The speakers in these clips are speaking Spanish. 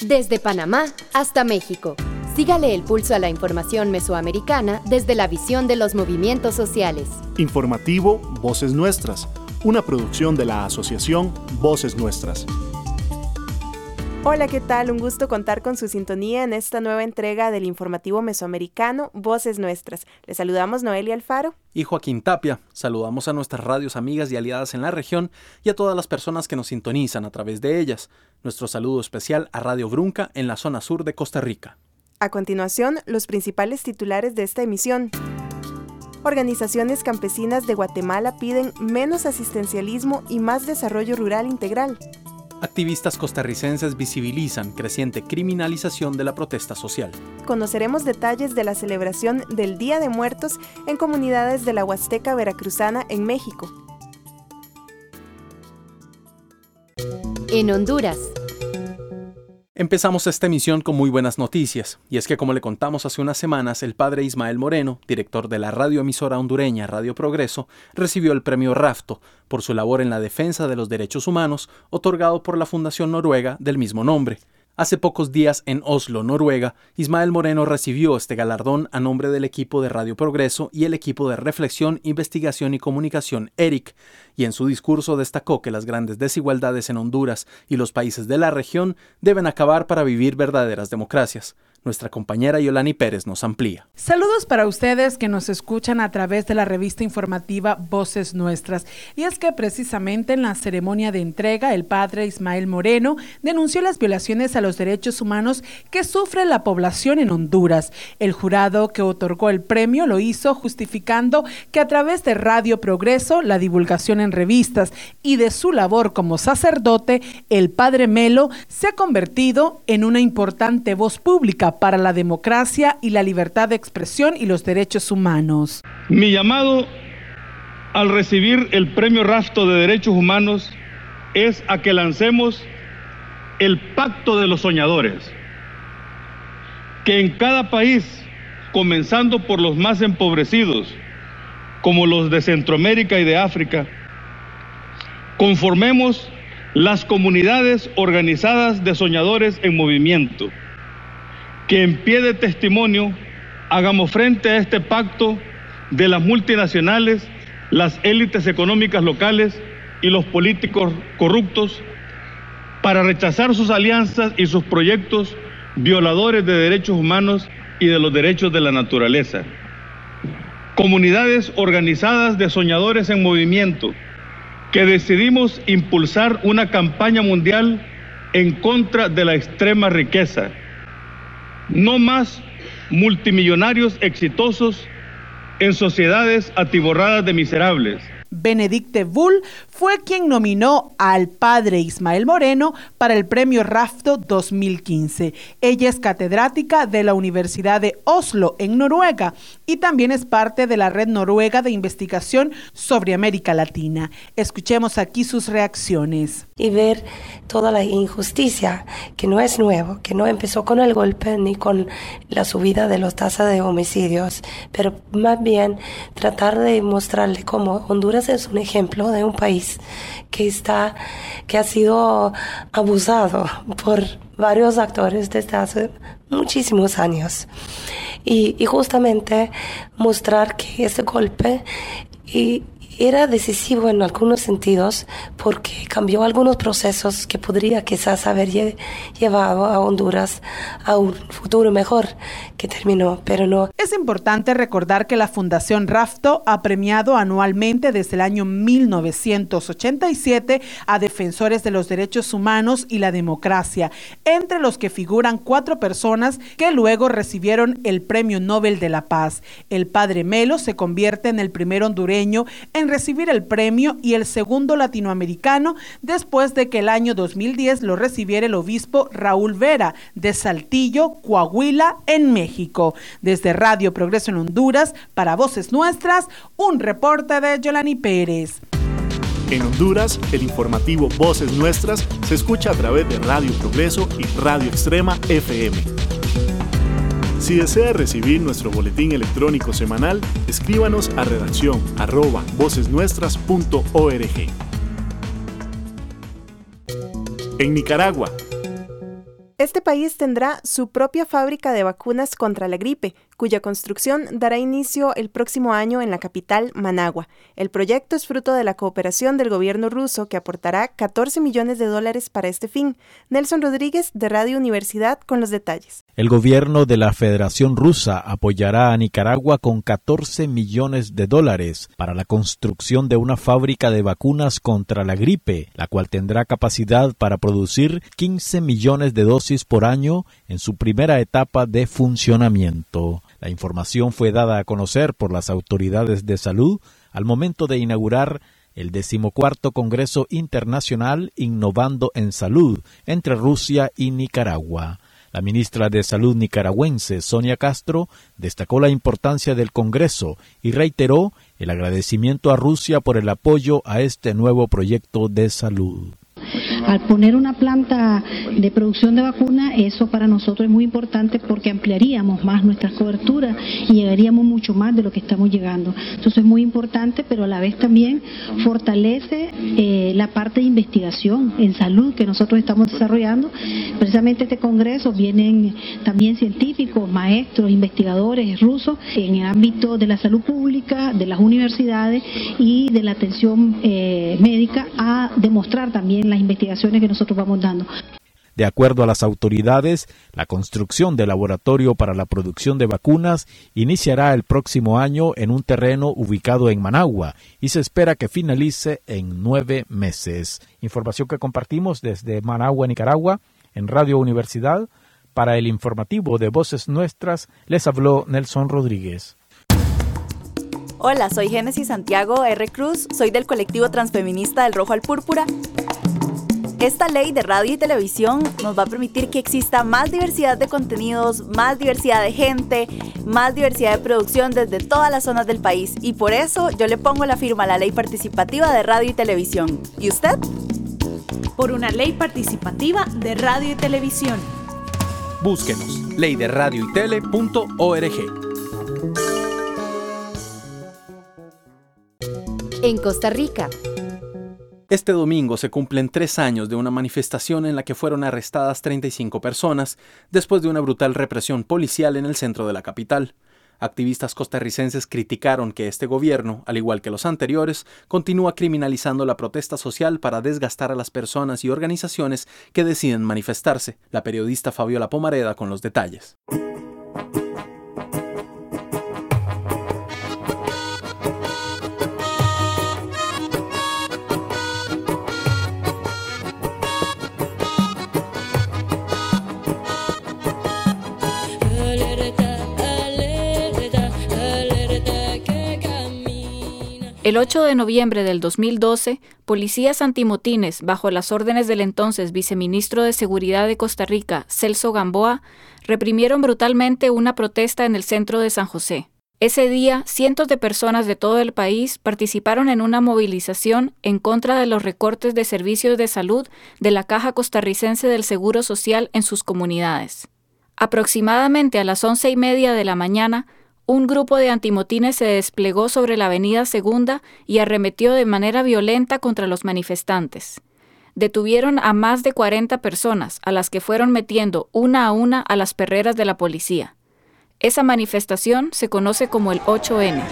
Desde Panamá hasta México. Sígale el pulso a la información mesoamericana desde la visión de los movimientos sociales. Informativo Voces Nuestras, una producción de la asociación Voces Nuestras. Hola, ¿qué tal? Un gusto contar con su sintonía en esta nueva entrega del informativo mesoamericano Voces Nuestras. Les saludamos Noelia Alfaro y Joaquín Tapia. Saludamos a nuestras radios amigas y aliadas en la región y a todas las personas que nos sintonizan a través de ellas. Nuestro saludo especial a Radio Brunca en la zona sur de Costa Rica. A continuación, los principales titulares de esta emisión. Organizaciones campesinas de Guatemala piden menos asistencialismo y más desarrollo rural integral. Activistas costarricenses visibilizan creciente criminalización de la protesta social. Conoceremos detalles de la celebración del Día de Muertos en comunidades de la Huasteca Veracruzana en México. En Honduras. Empezamos esta emisión con muy buenas noticias, y es que como le contamos hace unas semanas, el padre Ismael Moreno, director de la radioemisora hondureña Radio Progreso, recibió el premio Rafto por su labor en la defensa de los derechos humanos, otorgado por la Fundación Noruega del mismo nombre. Hace pocos días en Oslo, Noruega, Ismael Moreno recibió este galardón a nombre del equipo de Radio Progreso y el equipo de Reflexión, Investigación y Comunicación ERIC, y en su discurso destacó que las grandes desigualdades en Honduras y los países de la región deben acabar para vivir verdaderas democracias. Nuestra compañera Yolani Pérez nos amplía. Saludos para ustedes que nos escuchan a través de la revista informativa Voces Nuestras. Y es que precisamente en la ceremonia de entrega, el padre Ismael Moreno denunció las violaciones a los derechos humanos que sufre la población en Honduras. El jurado que otorgó el premio lo hizo justificando que a través de Radio Progreso, la divulgación en revistas y de su labor como sacerdote, el padre Melo se ha convertido en una importante voz pública para la democracia y la libertad de expresión y los derechos humanos. Mi llamado al recibir el Premio Rafto de Derechos Humanos es a que lancemos el Pacto de los Soñadores, que en cada país, comenzando por los más empobrecidos, como los de Centroamérica y de África, conformemos las comunidades organizadas de soñadores en movimiento, que en pie de testimonio hagamos frente a este pacto de las multinacionales, las élites económicas locales y los políticos corruptos para rechazar sus alianzas y sus proyectos violadores de derechos humanos y de los derechos de la naturaleza. Comunidades organizadas de soñadores en movimiento, que decidimos impulsar una campaña mundial en contra de la extrema riqueza. No más multimillonarios exitosos en sociedades atiborradas de miserables. Benedicte Bull fue quien nominó al padre Ismael Moreno para el Premio Rafto 2015. Ella es catedrática de la Universidad de Oslo, en Noruega, y también es parte de la Red Noruega de Investigación sobre América Latina. Escuchemos aquí sus reacciones. Y ver toda la injusticia, que no es nuevo, que no empezó con el golpe ni con la subida de las tasas de homicidios, pero más bien tratar de mostrarle cómo Honduras es un ejemplo de un país que ha sido abusado por varios actores desde hace muchísimos años. Y justamente mostrar que ese golpe era decisivo en algunos sentidos porque cambió algunos procesos que podría quizás haber llevado a Honduras a un futuro mejor que terminó, pero no. Es importante recordar que la Fundación Rafto ha premiado anualmente desde el año 1987 a defensores de los derechos humanos y la democracia, entre los que figuran 4 personas que luego recibieron el Premio Nobel de la Paz. El padre Melo se convierte en el primer hondureño en recibir el premio y el segundo latinoamericano después de que el año 2010 lo recibiera el obispo Raúl Vera de Saltillo, Coahuila, en México. Desde Radio Progreso en Honduras, para Voces Nuestras, un reporte de Yolani Pérez. En Honduras, el informativo Voces Nuestras se escucha a través de Radio Progreso y Radio Extrema FM. Si desea recibir nuestro boletín electrónico semanal, escríbanos a redacción@vocesnuestras.org. En Nicaragua. Este país tendrá su propia fábrica de vacunas contra la gripe, cuya construcción dará inicio el próximo año en la capital, Managua. El proyecto es fruto de la cooperación del gobierno ruso, que aportará $14 millones para este fin. Nelson Rodríguez, de Radio Universidad, con los detalles. El gobierno de la Federación Rusa apoyará a Nicaragua con $14 millones para la construcción de una fábrica de vacunas contra la gripe, la cual tendrá capacidad para producir 15 millones de dosis por año en su primera etapa de funcionamiento. La información fue dada a conocer por las autoridades de salud al momento de inaugurar el 14º Congreso Internacional Innovando en Salud entre Rusia y Nicaragua. La ministra de Salud nicaragüense, Sonia Castro, destacó la importancia del Congreso y reiteró el agradecimiento a Rusia por el apoyo a este nuevo proyecto de salud. Al poner una planta de producción de vacuna, eso para nosotros es muy importante porque ampliaríamos más nuestras coberturas y llegaríamos mucho más de lo que estamos llegando. Entonces es muy importante, pero a la vez también fortalece la parte de investigación en salud que nosotros estamos desarrollando. Precisamente este congreso vienen también científicos, maestros, investigadores rusos en el ámbito de la salud pública, de las universidades y de la atención médica a demostrar también las investigaciones que nosotros vamos dando. De acuerdo a las autoridades, la construcción del laboratorio para la producción de vacunas iniciará el próximo año en un terreno ubicado en Managua y se espera que finalice en 9 meses. Información que compartimos desde Managua, Nicaragua, en Radio Universidad. Para el informativo de Voces Nuestras, les habló Nelson Rodríguez. Hola, soy Génesis Santiago R. Cruz, soy del colectivo transfeminista del Rojo al Púrpura. Esta ley de radio y televisión nos va a permitir que exista más diversidad de contenidos, más diversidad de gente, más diversidad de producción desde todas las zonas del país. Y por eso yo le pongo la firma a la ley participativa de radio y televisión. ¿Y usted? Por una ley participativa de radio y televisión. Búsquenos, leyderadioytele.org. En Costa Rica. Este domingo se cumplen 3 años de una manifestación en la que fueron arrestadas 35 personas después de una brutal represión policial en el centro de la capital. Activistas costarricenses criticaron que este gobierno, al igual que los anteriores, continúa criminalizando la protesta social para desgastar a las personas y organizaciones que deciden manifestarse. La periodista Fabiola Pomareda con los detalles. El 8 de noviembre del 2012, policías antimotines, bajo las órdenes del entonces viceministro de Seguridad de Costa Rica, Celso Gamboa, reprimieron brutalmente una protesta en el centro de San José. Ese día, cientos de personas de todo el país participaron en una movilización en contra de los recortes de servicios de salud de la Caja Costarricense del Seguro Social en sus comunidades. Aproximadamente a las 11:30 de la mañana, un grupo de antimotines se desplegó sobre la avenida Segunda y arremetió de manera violenta contra los manifestantes. Detuvieron a más de 40 personas, a las que fueron metiendo una a una a las perreras de la policía. Esa manifestación se conoce como el 8N.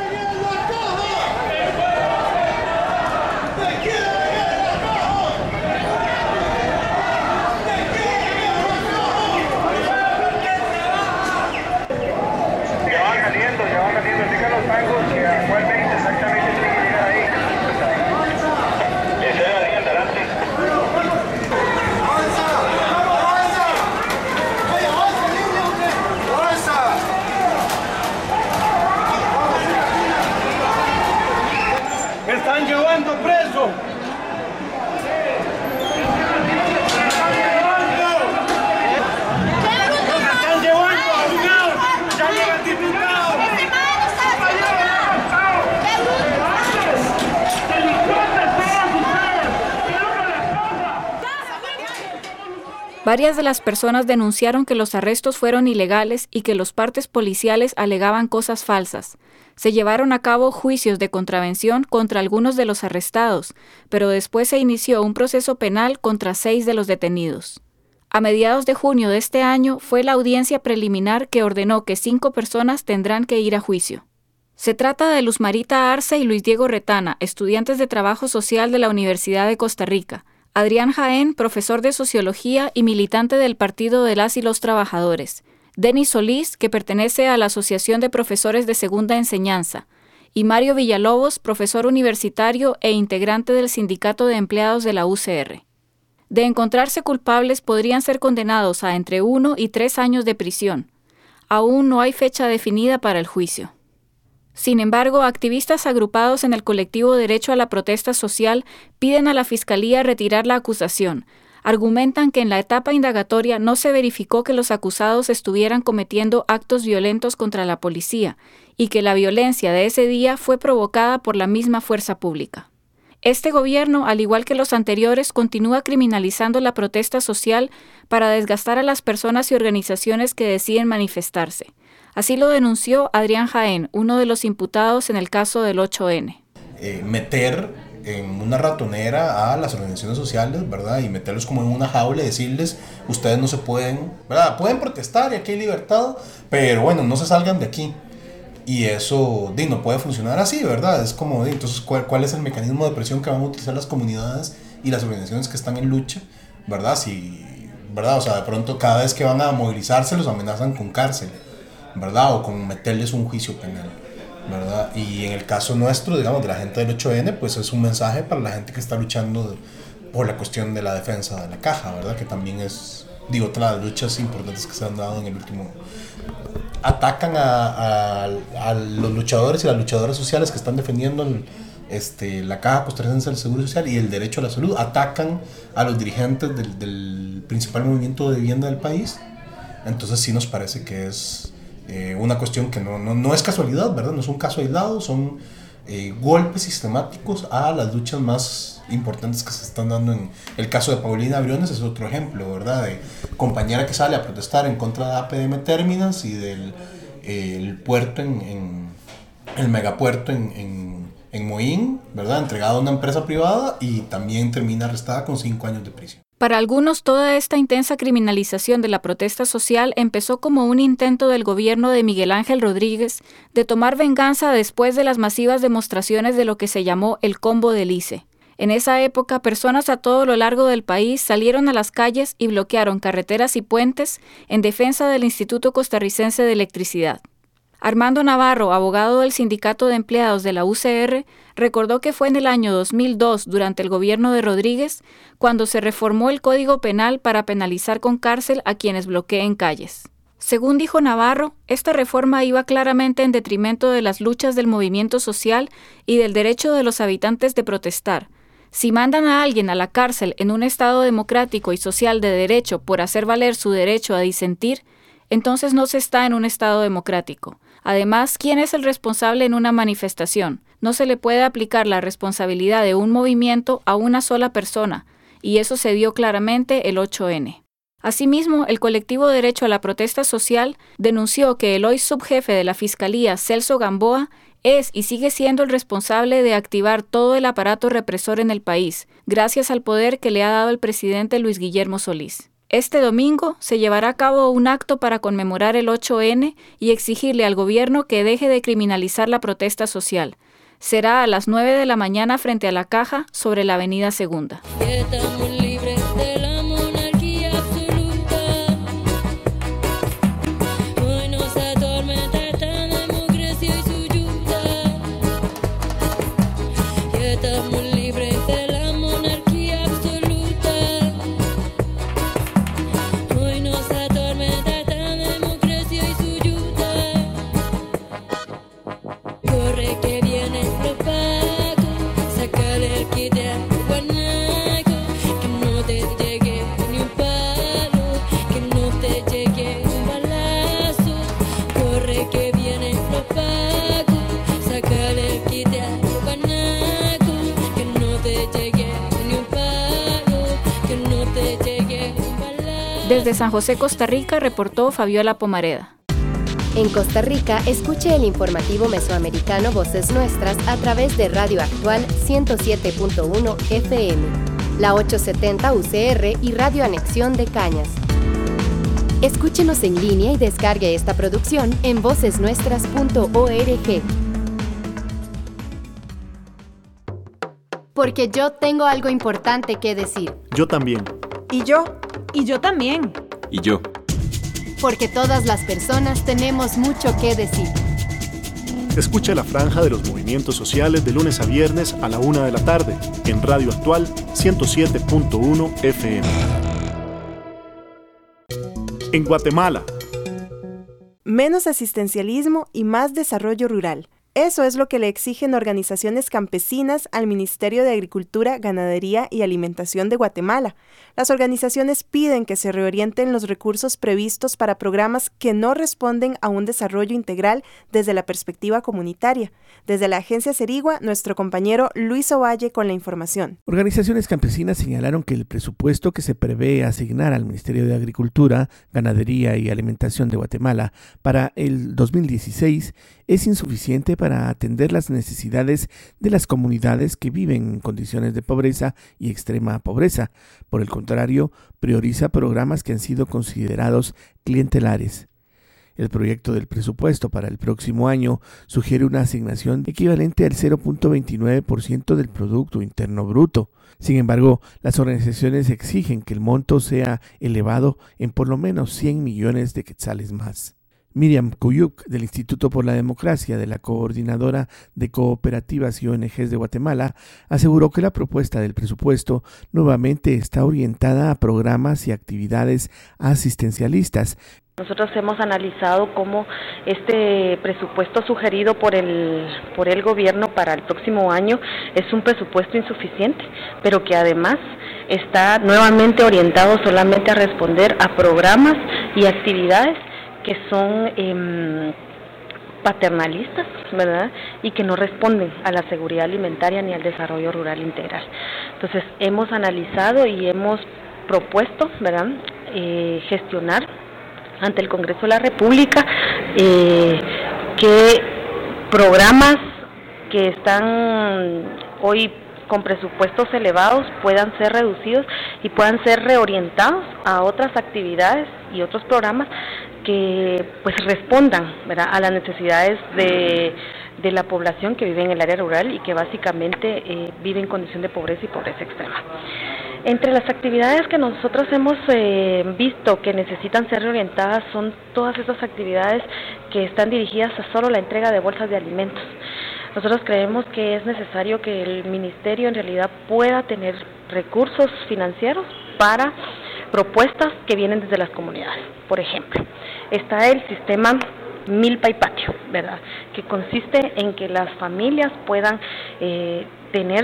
Varias de las personas denunciaron que los arrestos fueron ilegales y que los partes policiales alegaban cosas falsas. Se llevaron a cabo juicios de contravención contra algunos de los arrestados, pero después se inició un proceso penal contra 6 de los detenidos. A mediados de junio de este año fue la audiencia preliminar que ordenó que 5 personas tendrán que ir a juicio. Se trata de Luz Marita Arce y Luis Diego Retana, estudiantes de Trabajo Social de la Universidad de Costa Rica, Adrián Jaén, profesor de Sociología y militante del Partido de las y los Trabajadores, Denis Solís, que pertenece a la Asociación de Profesores de Segunda Enseñanza, y Mario Villalobos, profesor universitario e integrante del Sindicato de Empleados de la UCR. De encontrarse culpables podrían ser condenados a entre 1 y 3 años de prisión. Aún no hay fecha definida para el juicio. Sin embargo, activistas agrupados en el colectivo Derecho a la Protesta Social piden a la Fiscalía retirar la acusación. Argumentan que en la etapa indagatoria no se verificó que los acusados estuvieran cometiendo actos violentos contra la policía y que la violencia de ese día fue provocada por la misma fuerza pública. Este gobierno, al igual que los anteriores, continúa criminalizando la protesta social para desgastar a las personas y organizaciones que deciden manifestarse. Así lo denunció Adrián Jaén, uno de los imputados en el caso del 8N. Meter en una ratonera a las organizaciones sociales, ¿verdad? Y meterlos como en una jaula y decirles, ustedes no se pueden, ¿verdad? Pueden protestar y aquí hay libertad, pero bueno, no se salgan de aquí. Y eso no puede funcionar así, ¿verdad? Es como, entonces, ¿cuál es el mecanismo de presión que van a utilizar las comunidades y las organizaciones que están en lucha, ¿verdad? ¿Verdad? O sea, de pronto cada vez que van a movilizarse los amenazan con cárcel, ¿verdad? O con meterles un juicio penal, ¿verdad? Y en el caso nuestro, digamos, de la gente del 8N, pues es un mensaje para la gente que está luchando por la cuestión de la defensa de la caja, ¿verdad? Que también es, otra de las luchas importantes que se han dado en el último. Atacan a los luchadores y las luchadoras sociales que están defendiendo la Caja Costarricense del Seguro Social y el derecho a la salud. Atacan a los dirigentes del principal movimiento de vivienda del país. Entonces sí nos parece que es una cuestión que no es casualidad, ¿verdad? No es un caso aislado, son golpes sistemáticos a las luchas más importantes que se están dando. En el caso de Paulina Briones es otro ejemplo, ¿verdad? De compañera que sale a protestar en contra de APM Terminas y del el puerto el megapuerto en Moín, ¿verdad? Entregado a una empresa privada y también termina arrestada con 5 años de prisión. Para algunos, toda esta intensa criminalización de la protesta social empezó como un intento del gobierno de Miguel Ángel Rodríguez de tomar venganza después de las masivas demostraciones de lo que se llamó el Combo del ICE. En esa época, personas a todo lo largo del país salieron a las calles y bloquearon carreteras y puentes en defensa del Instituto Costarricense de Electricidad. Armando Navarro, abogado del Sindicato de Empleados de la UCR, recordó que fue en el año 2002, durante el gobierno de Rodríguez, cuando se reformó el Código Penal para penalizar con cárcel a quienes bloqueen calles. Según dijo Navarro, esta reforma iba claramente en detrimento de las luchas del movimiento social y del derecho de los habitantes de protestar. Si mandan a alguien a la cárcel en un Estado democrático y social de derecho por hacer valer su derecho a disentir, entonces no se está en un Estado democrático. Además, ¿quién es el responsable en una manifestación? No se le puede aplicar la responsabilidad de un movimiento a una sola persona, y eso se dio claramente el 8N. Asimismo, el colectivo Derecho a la Protesta Social denunció que el hoy subjefe de la Fiscalía, Celso Gamboa, es y sigue siendo el responsable de activar todo el aparato represor en el país, gracias al poder que le ha dado el presidente Luis Guillermo Solís. Este domingo se llevará a cabo un acto para conmemorar el 8N y exigirle al gobierno que deje de criminalizar la protesta social. Será a las 9 de la mañana frente a la Caja sobre la Avenida Segunda. Desde San José, Costa Rica, reportó Fabiola Pomareda. En Costa Rica, escuche el informativo mesoamericano Voces Nuestras a través de Radio Actual 107.1 FM. la 870 UCR y Radio Anexión de Cañas. Escúchenos en línea y descargue esta producción en vocesnuestras.org. Porque yo tengo algo importante que decir. Yo también. Y yo. Y yo también. Y yo. Porque todas las personas tenemos mucho que decir. Escucha la franja de los movimientos sociales de lunes a viernes a la 1 de la tarde en Radio Actual 107.1 FM. En Guatemala. Menos asistencialismo y más desarrollo rural. Eso es lo que le exigen organizaciones campesinas al Ministerio de Agricultura, Ganadería y Alimentación de Guatemala. Las organizaciones piden que se reorienten los recursos previstos para programas que no responden a un desarrollo integral desde la perspectiva comunitaria. Desde la agencia Cerigua, nuestro compañero Luis Ovalle con la información. Organizaciones campesinas señalaron que el presupuesto que se prevé asignar al Ministerio de Agricultura, Ganadería y Alimentación de Guatemala para el 2016 es insuficiente para atender las necesidades de las comunidades que viven en condiciones de pobreza y extrema pobreza. Por el contrario, prioriza programas que han sido considerados clientelares. El proyecto del presupuesto para el próximo año sugiere una asignación equivalente al 0.29% del Producto Interno Bruto. Sin embargo, las organizaciones exigen que el monto sea elevado en por lo menos 100 millones de quetzales más. Miriam Cuyuc, del Instituto por la Democracia de la Coordinadora de Cooperativas y ONGs de Guatemala, aseguró que la propuesta del presupuesto nuevamente está orientada a programas y actividades asistencialistas. Nosotros hemos analizado cómo este presupuesto sugerido por el gobierno para el próximo año es un presupuesto insuficiente, pero que además está nuevamente orientado solamente a responder a programas y actividades que son paternalistas, ¿verdad? Y que no responden a la seguridad alimentaria ni al desarrollo rural integral. Entonces, hemos analizado y hemos propuesto, ¿verdad?, gestionar ante el Congreso de la República que programas que están hoy con presupuestos elevados puedan ser reducidos y puedan ser reorientados a otras actividades y otros programas que pues respondan, ¿verdad?, a las necesidades de la población que vive en el área rural y que básicamente vive en condición de pobreza y pobreza extrema. Entre las actividades que nosotros hemos visto que necesitan ser reorientadas son todas esas actividades que están dirigidas a solo la entrega de bolsas de alimentos. Nosotros creemos que es necesario que el ministerio en realidad pueda tener recursos financieros para propuestas que vienen desde las comunidades. Por ejemplo, está el sistema Milpa y Patio, ¿verdad?, que consiste en que las familias puedan tener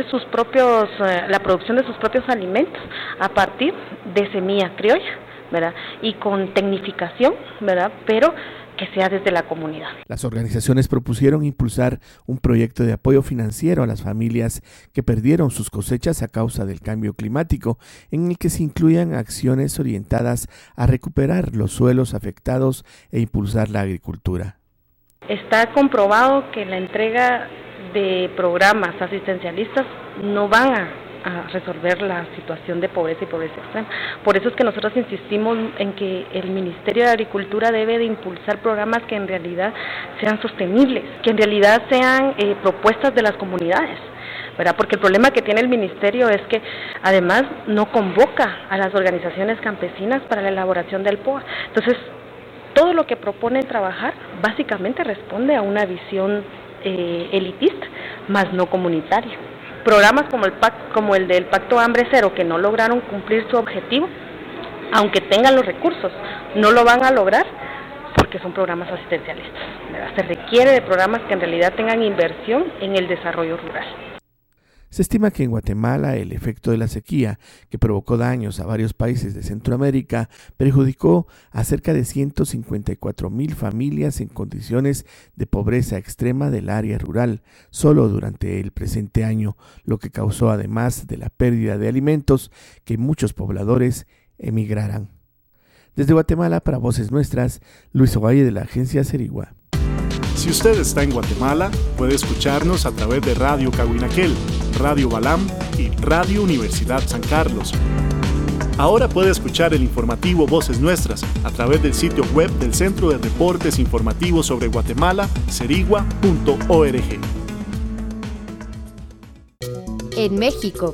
la producción de sus propios alimentos a partir de semilla criolla, ¿verdad?, y con tecnificación, ¿verdad?, pero que sea desde la comunidad. Las organizaciones propusieron impulsar un proyecto de apoyo financiero a las familias que perdieron sus cosechas a causa del cambio climático, en el que se incluyan acciones orientadas a recuperar los suelos afectados e impulsar la agricultura. Está comprobado que la entrega de programas asistencialistas no van a resolver la situación de pobreza y pobreza extrema. Por eso es que nosotros insistimos en que el Ministerio de Agricultura debe de impulsar programas que en realidad sean sostenibles, que en realidad sean propuestas de las comunidades, ¿verdad? Porque el problema que tiene el Ministerio es que además no convoca a las organizaciones campesinas para la elaboración del POA. Entonces, todo lo que proponen trabajar básicamente responde a una visión elitista, más no comunitaria. Programas como el del Pacto Hambre Cero, que no lograron cumplir su objetivo, aunque tengan los recursos, no lo van a lograr porque son programas asistencialistas, ¿verdad? Se requiere de programas que en realidad tengan inversión en el desarrollo rural. Se estima que en Guatemala el efecto de la sequía, que provocó daños a varios países de Centroamérica, perjudicó a cerca de 154,000 familias en condiciones de pobreza extrema del área rural, solo durante el presente año, lo que causó, además de la pérdida de alimentos, que muchos pobladores emigraran. Desde Guatemala, para Voces Nuestras, Luis Ovalle, de la agencia Cerigua. Si usted está en Guatemala, puede escucharnos a través de Radio Cahuinaquel, Radio Balam y Radio Universidad San Carlos. Ahora puede escuchar el informativo Voces Nuestras a través del sitio web del Centro de Reportes Informativos sobre Guatemala, cerigua.org. En México.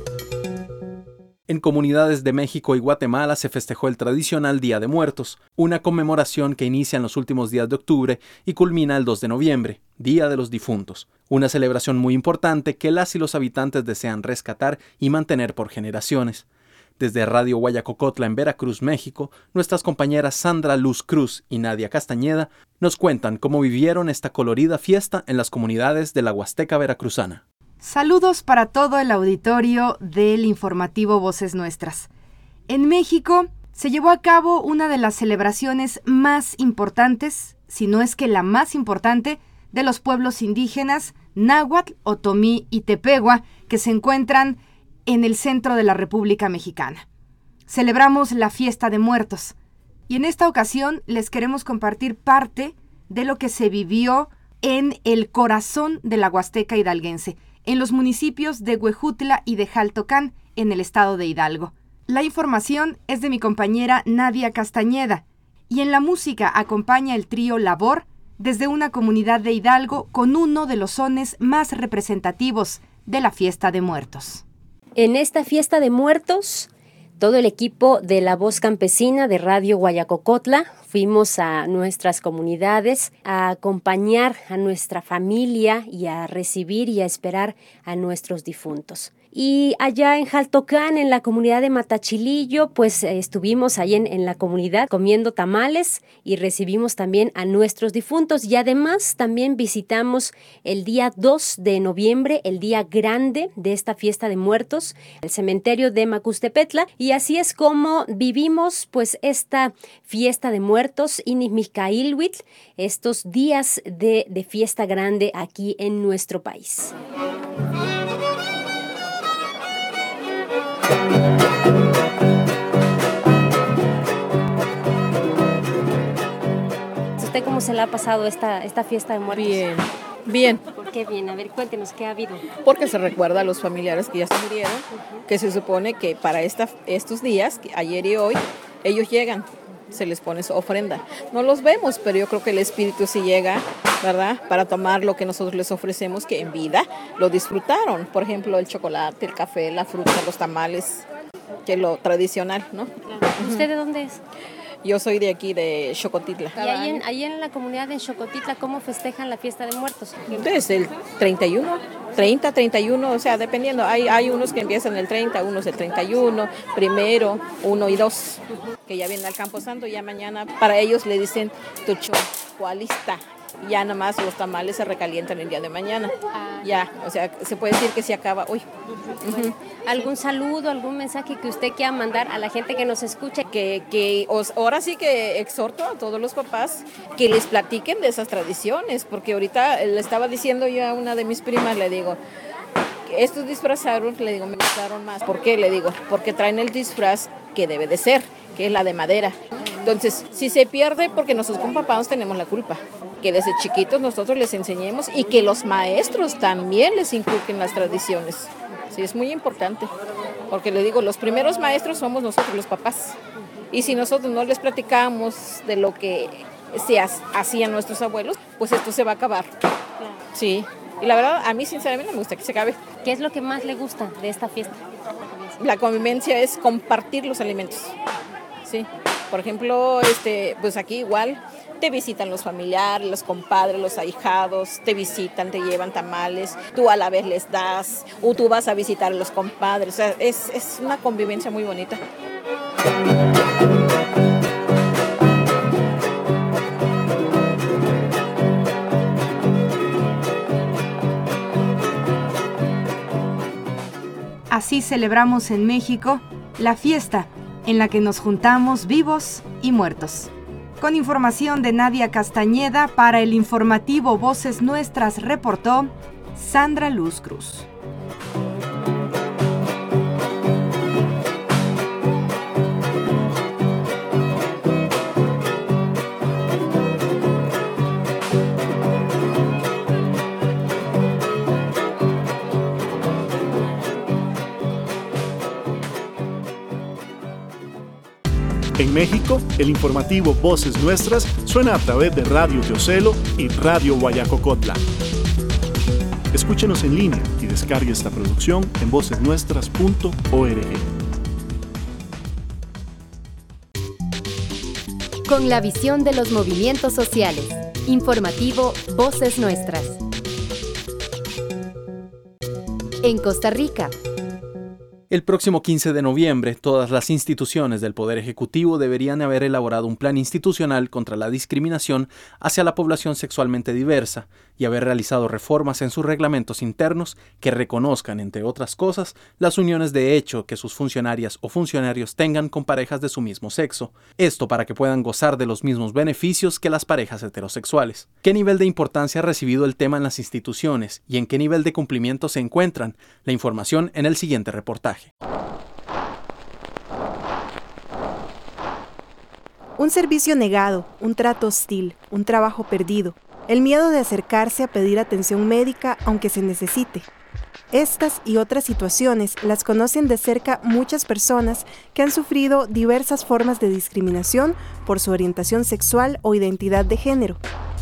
En comunidades de México y Guatemala se festejó el tradicional Día de Muertos, una conmemoración que inicia en los últimos días de octubre y culmina el 2 de noviembre, Día de los Difuntos. Una celebración muy importante que las y los habitantes desean rescatar y mantener por generaciones. Desde Radio Guayacocotla en Veracruz, México, nuestras compañeras Sandra Luz Cruz y Nadia Castañeda nos cuentan cómo vivieron esta colorida fiesta en las comunidades de la Huasteca veracruzana. Saludos para todo el auditorio del informativo Voces Nuestras. En México se llevó a cabo una de las celebraciones más importantes, si no es que la más importante, de los pueblos indígenas náhuatl, otomí y tepehua, que se encuentran en el centro de la República Mexicana. Celebramos la Fiesta de Muertos y en esta ocasión les queremos compartir parte de lo que se vivió en el corazón de la Huasteca hidalguense, en los municipios de Huejutla y de Jaltocán, en el estado de Hidalgo. La información es de mi compañera Nadia Castañeda, y en la música acompaña el trío Labor, desde una comunidad de Hidalgo con uno de los sones más representativos de la Fiesta de Muertos. En esta Fiesta de Muertos, todo el equipo de La Voz Campesina de Radio Guayacocotla fuimos a nuestras comunidades a acompañar a nuestra familia y a recibir y a esperar a nuestros difuntos. Y allá en Jaltocán, en la comunidad de Matachilillo, pues estuvimos ahí en la comunidad comiendo tamales y recibimos también a nuestros difuntos. Y además también visitamos el día 2 de noviembre, el día grande de esta Fiesta de Muertos, el cementerio de Macustepetla. Y así es como vivimos pues esta Fiesta de Muertos, Inismixcailhuitl, estos días de fiesta grande aquí en nuestro país. ¿Usted cómo se le ha pasado esta Fiesta de Muertos? Bien. ¿Por qué bien? A ver, cuéntenos, ¿qué ha habido? Porque se recuerda a los familiares que ya se murieron, que se supone que para estos días, ayer y hoy, ellos llegan, se les pone su ofrenda. No los vemos, pero yo creo que el espíritu sí llega, ¿verdad? Para tomar lo que nosotros les ofrecemos, que en vida lo disfrutaron. Por ejemplo, el chocolate, el café, la fruta, los tamales, que es lo tradicional, ¿no? Claro. ¿Usted de dónde es? Yo soy de aquí, de Xocotitla. ¿Y ahí en la comunidad de Xocotitla cómo festejan la Fiesta de Muertos? Desde el 31, 30, 31, o sea, dependiendo. Hay unos que empiezan el 30, unos el 31, primero, 1 y 2, que ya vienen al Campo Santo, ya mañana para ellos le dicen Tuchocualista. Ya nada más los tamales se recalientan el día de mañana. Ya, o sea, se puede decir que se acaba hoy. ¿Algún saludo, algún mensaje que usted quiera mandar a la gente que nos escucha? Ahora sí que exhorto a todos los papás que les platiquen de esas tradiciones, porque ahorita le estaba diciendo yo a una de mis primas, le digo, estos disfrazaron, le digo, me gustaron más. ¿Por qué? Le digo, porque traen el disfraz que debe de ser, que es la de madera. Entonces, si se pierde, porque nosotros como papás tenemos la culpa, que desde chiquitos nosotros les enseñemos y que los maestros también les inculquen las tradiciones. Sí, es muy importante, porque le digo, los primeros maestros somos nosotros los papás. Y si nosotros no les platicamos de lo que se hacían nuestros abuelos, pues esto se va a acabar. Sí, y la verdad, a mí sinceramente me gusta que se acabe. ¿Qué es lo que más le gusta de esta fiesta? La convivencia es compartir los alimentos. Sí, por ejemplo, pues aquí igual te visitan los familiares, los compadres, los ahijados, te visitan, te llevan tamales, tú a la vez les das, o tú vas a visitar a los compadres, o sea, es una convivencia muy bonita. Así celebramos en México la fiesta en la que nos juntamos vivos y muertos. Con información de Nadia Castañeda, para el informativo Voces Nuestras reportó Sandra Luz Cruz. En México, el informativo Voces Nuestras suena a través de Radio Teocelo y Radio Guayacocotla. Escúchenos en línea y descargue esta producción en vocesnuestras.org. Con la visión de los movimientos sociales. Informativo Voces Nuestras. En Costa Rica. El próximo 15 de noviembre, todas las instituciones del Poder Ejecutivo deberían haber elaborado un plan institucional contra la discriminación hacia la población sexualmente diversa y haber realizado reformas en sus reglamentos internos que reconozcan, entre otras cosas, las uniones de hecho que sus funcionarias o funcionarios tengan con parejas de su mismo sexo. Esto para que puedan gozar de los mismos beneficios que las parejas heterosexuales. ¿Qué nivel de importancia ha recibido el tema en las instituciones y en qué nivel de cumplimiento se encuentran? La información en el siguiente reportaje. Un servicio negado, un trato hostil, un trabajo perdido, el miedo de acercarse a pedir atención médica aunque se necesite. Estas y otras situaciones las conocen de cerca muchas personas que han sufrido diversas formas de discriminación por su orientación sexual o identidad de género.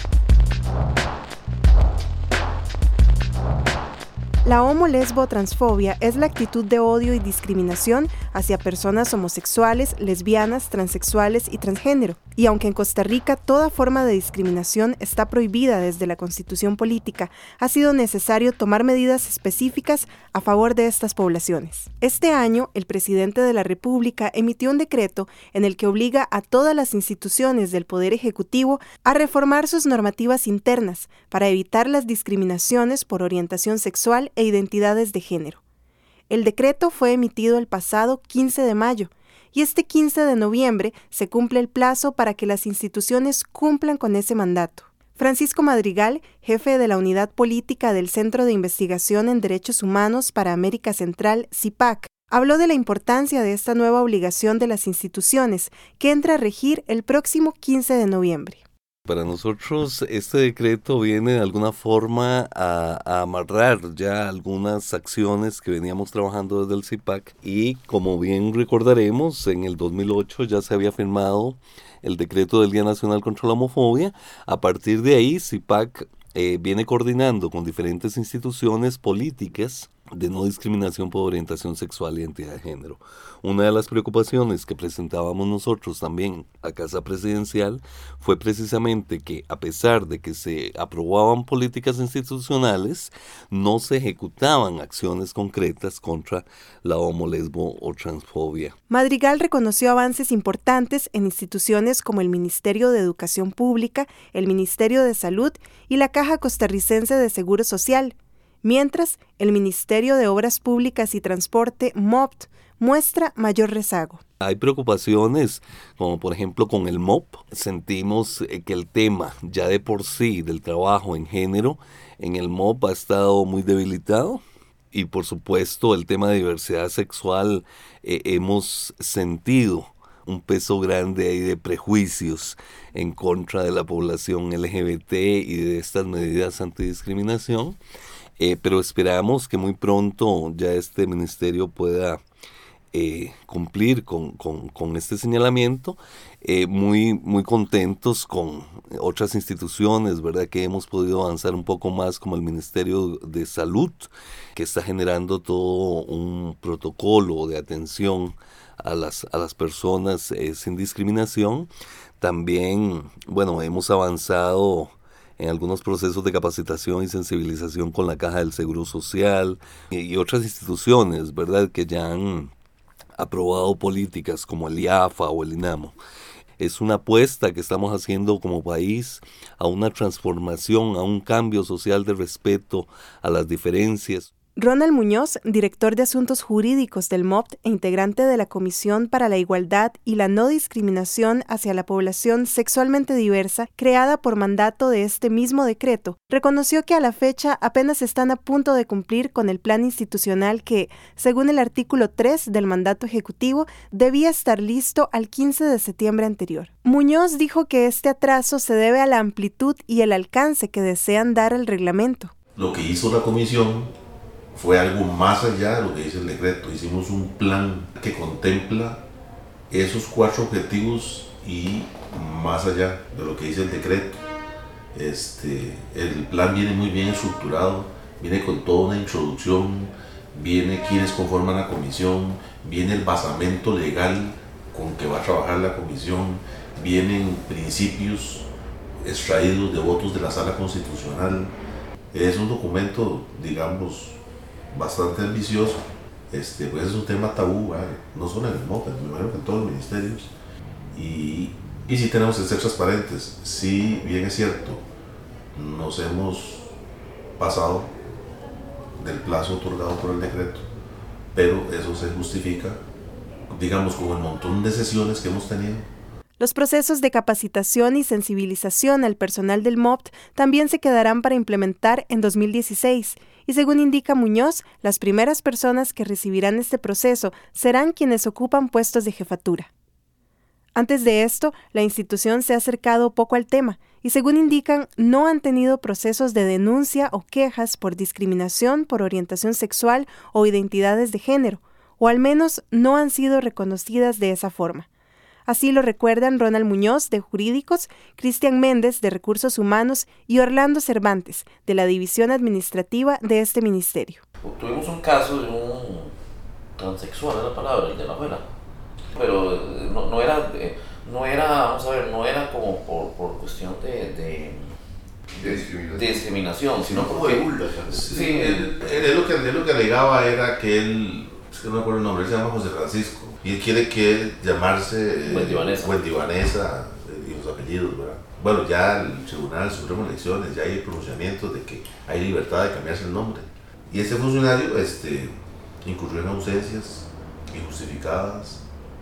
La homo-lesbo-transfobia es la actitud de odio y discriminación hacia personas homosexuales, lesbianas, transexuales y transgénero. Y aunque en Costa Rica toda forma de discriminación está prohibida desde la Constitución política, ha sido necesario tomar medidas específicas a favor de estas poblaciones. Este año, el presidente de la República emitió un decreto en el que obliga a todas las instituciones del Poder Ejecutivo a reformar sus normativas internas para evitar las discriminaciones por orientación sexual e identidades de género. El decreto fue emitido el pasado 15 de mayo y este 15 de noviembre se cumple el plazo para que las instituciones cumplan con ese mandato. Francisco Madrigal, jefe de la Unidad Política del Centro de Investigación en Derechos Humanos para América Central, CIPAC, habló de la importancia de esta nueva obligación de las instituciones que entra a regir el próximo 15 de noviembre. Para nosotros este decreto viene de alguna forma a amarrar ya algunas acciones que veníamos trabajando desde el CIPAC y como bien recordaremos en el 2008 ya se había firmado el decreto del Día Nacional contra la Homofobia. A partir de ahí CIPAC viene coordinando con diferentes instituciones políticas de no discriminación por orientación sexual y identidad de género. Una de las preocupaciones que presentábamos nosotros también a Casa Presidencial fue precisamente que a pesar de que se aprobaban políticas institucionales, no se ejecutaban acciones concretas contra la homo, lesbo o transfobia. Madrigal reconoció avances importantes en instituciones como el Ministerio de Educación Pública, el Ministerio de Salud y la Caja Costarricense de Seguro Social, mientras el Ministerio de Obras Públicas y Transporte, MOPT, muestra mayor rezago. Hay preocupaciones, como por ejemplo con el MOP, sentimos que el tema ya de por sí del trabajo en género en el MOP ha estado muy debilitado y por supuesto el tema de diversidad sexual hemos sentido un peso grande ahí de prejuicios en contra de la población LGBT y de estas medidas antidiscriminación. Pero esperamos que muy pronto ya este ministerio pueda cumplir con este señalamiento. Muy contentos con otras instituciones, ¿verdad? Que hemos podido avanzar un poco más, como el Ministerio de Salud, que está generando todo un protocolo de atención a las personas sin discriminación. También, bueno, hemos avanzado en algunos procesos de capacitación y sensibilización con la Caja del Seguro Social y otras instituciones, ¿verdad?, que ya han aprobado políticas como el IAFA o el INAMO. Es una apuesta que estamos haciendo como país a una transformación, a un cambio social de respeto a las diferencias. Ronald Muñoz, director de Asuntos Jurídicos del MOPT e integrante de la Comisión para la Igualdad y la No Discriminación hacia la Población Sexualmente Diversa, creada por mandato de este mismo decreto, reconoció que a la fecha apenas están a punto de cumplir con el plan institucional que, según el artículo 3 del mandato ejecutivo, debía estar listo al 15 de septiembre anterior. Muñoz dijo que este atraso se debe a la amplitud y el alcance que desean dar al reglamento. Lo que hizo la comisión fue algo más allá de lo que dice el decreto. Hicimos un plan que contempla esos 4 objetivos y más allá de lo que dice el decreto. El plan viene muy bien estructurado, viene con toda una introducción, viene quienes conforman la comisión, viene el basamento legal con que va a trabajar la comisión, vienen principios extraídos de votos de la Sala Constitucional. Es un documento, digamos, bastante ambicioso. Pues es un tema tabú, no solo en el MOP, me imagino que en todos los ministerios. Y sí tenemos que ser transparentes. Sí, bien es cierto, nos hemos pasado del plazo otorgado por el decreto, pero eso se justifica, digamos, con el montón de sesiones que hemos tenido. Los procesos de capacitación y sensibilización al personal del MOPT también se quedarán para implementar en 2016, y según indica Muñoz, las primeras personas que recibirán este proceso serán quienes ocupan puestos de jefatura. Antes de esto, la institución se ha acercado poco al tema y, según indican, no han tenido procesos de denuncia o quejas por discriminación por orientación sexual o identidades de género, o al menos no han sido reconocidas de esa forma. Así lo recuerdan Ronald Muñoz, de Jurídicos, Cristian Méndez, de Recursos Humanos, y Orlando Cervantes, de la División Administrativa de este ministerio. Tuvimos un caso de un transexual, es la palabra, el de la abuela, pero no era, vamos a ver, no era como por cuestión de discriminación, sino porque... Sí, él lo que alegaba era que él, es que no me acuerdo el nombre, él se llama José Francisco, y él quiere que llamarse Wendivanesa y los apellidos, ¿verdad? Bueno, ya el Tribunal Supremo de Elecciones, ya hay pronunciamientos de que hay libertad de cambiarse el nombre. Y este funcionario incurrió en ausencias injustificadas,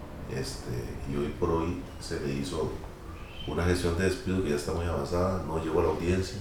y hoy por hoy se le hizo una gestión de despido que ya está muy avanzada, no llegó a la audiencia.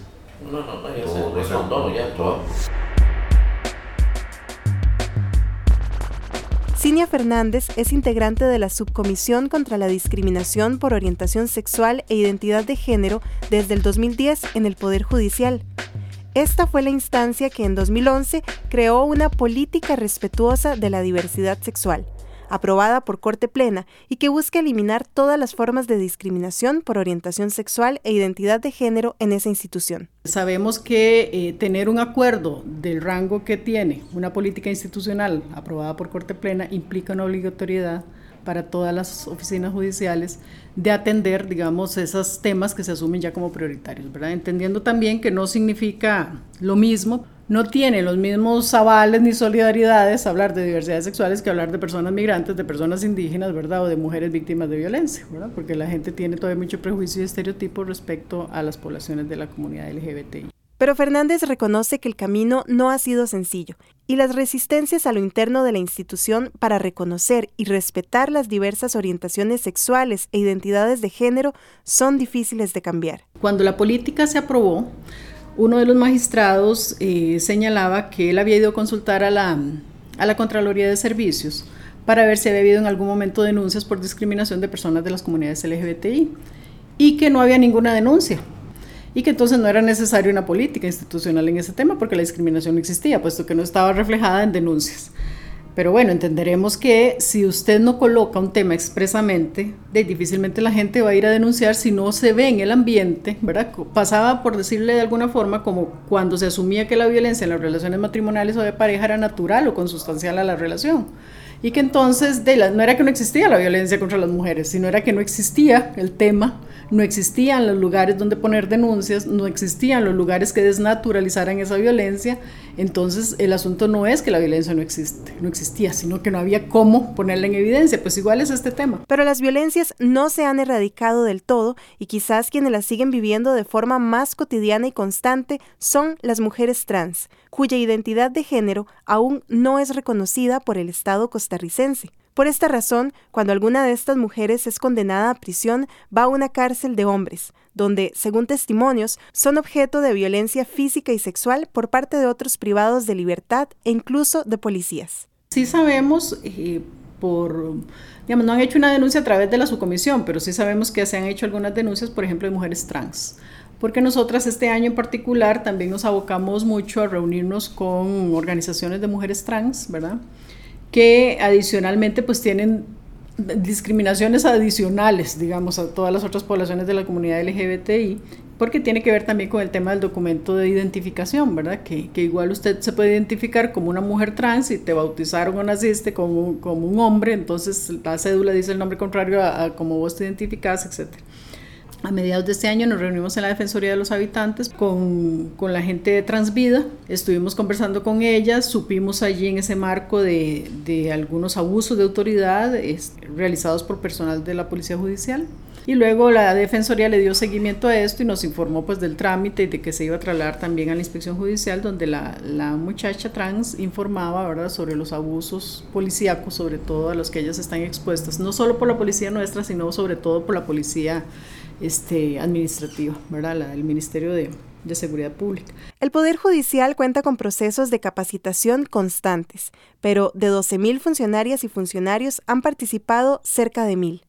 Cinia Fernández es integrante de la Subcomisión contra la Discriminación por Orientación Sexual e Identidad de Género desde el 2010 en el Poder Judicial. Esta fue la instancia que en 2011 creó una política respetuosa de la diversidad sexual, aprobada por Corte Plena y que busca eliminar todas las formas de discriminación por orientación sexual e identidad de género en esa institución. Sabemos que tener un acuerdo del rango que tiene una política institucional aprobada por Corte Plena implica una obligatoriedad para todas las oficinas judiciales de atender, digamos, esos temas que se asumen ya como prioritarios, ¿verdad? Entendiendo también que no significa lo mismo, no tiene los mismos avales ni solidaridades hablar de diversidades sexuales que hablar de personas migrantes, de personas indígenas, ¿verdad? O de mujeres víctimas de violencia, ¿verdad? Porque la gente tiene todavía mucho prejuicio y estereotipo respecto a las poblaciones de la comunidad LGBTI. Pero Fernández reconoce que el camino no ha sido sencillo y las resistencias a lo interno de la institución para reconocer y respetar las diversas orientaciones sexuales e identidades de género son difíciles de cambiar. Cuando la política se aprobó, uno de los magistrados señalaba que él había ido a consultar a la Contraloría de Servicios para ver si había habido en algún momento denuncias por discriminación de personas de las comunidades LGBTI y que no había ninguna denuncia. Y que entonces no era necesaria una política institucional en ese tema porque la discriminación no existía, puesto que no estaba reflejada en denuncias. Pero bueno, entenderemos que si usted no coloca un tema expresamente, difícilmente la gente va a ir a denunciar si no se ve en el ambiente, ¿verdad? Pasaba, por decirle de alguna forma, como cuando se asumía que la violencia en las relaciones matrimoniales o de pareja era natural o consustancial a la relación. Y que entonces no era que no existía la violencia contra las mujeres, sino era que no existía el tema, no existían los lugares donde poner denuncias, no existían los lugares que desnaturalizaran esa violencia. Entonces el asunto no es que la violencia no existía, sino que no había cómo ponerla en evidencia, pues igual es este tema. Pero las violencias no se han erradicado del todo y quizás quienes las siguen viviendo de forma más cotidiana y constante son las mujeres trans, cuya identidad de género aún no es reconocida por el Estado costarricense. Por esta razón, cuando alguna de estas mujeres es condenada a prisión, va a una cárcel de hombres, donde, según testimonios, son objeto de violencia física y sexual por parte de otros privados de libertad e incluso de policías. Sí sabemos, no han hecho una denuncia a través de la subcomisión, pero sí sabemos que se han hecho algunas denuncias, por ejemplo, de mujeres trans. Porque nosotras este año en particular también nos abocamos mucho a reunirnos con organizaciones de mujeres trans, ¿verdad?, que adicionalmente pues tienen discriminaciones adicionales, digamos, a todas las otras poblaciones de la comunidad LGBTI, porque tiene que ver también con el tema del documento de identificación, ¿verdad? Que igual usted se puede identificar como una mujer trans y te bautizaron o naciste como un hombre, entonces la cédula dice el nombre contrario a cómo vos te identificás, etc. A mediados de este año nos reunimos en la Defensoría de los Habitantes con la gente de Transvida, estuvimos conversando con ellas, supimos allí en ese marco de algunos abusos de autoridad realizados por personal de la Policía Judicial. Y luego la Defensoría le dio seguimiento a esto y nos informó pues del trámite y de que se iba a trasladar también a la Inspección Judicial, donde la muchacha trans informaba, ¿verdad?, sobre los abusos policíacos, sobre todo a los que ellas están expuestas, no solo por la policía nuestra, sino sobre todo por la policía administrativa, ¿verdad?, el Ministerio de Seguridad Pública. El Poder Judicial cuenta con procesos de capacitación constantes, pero de 12,000 funcionarias y funcionarios han participado cerca de 1,000.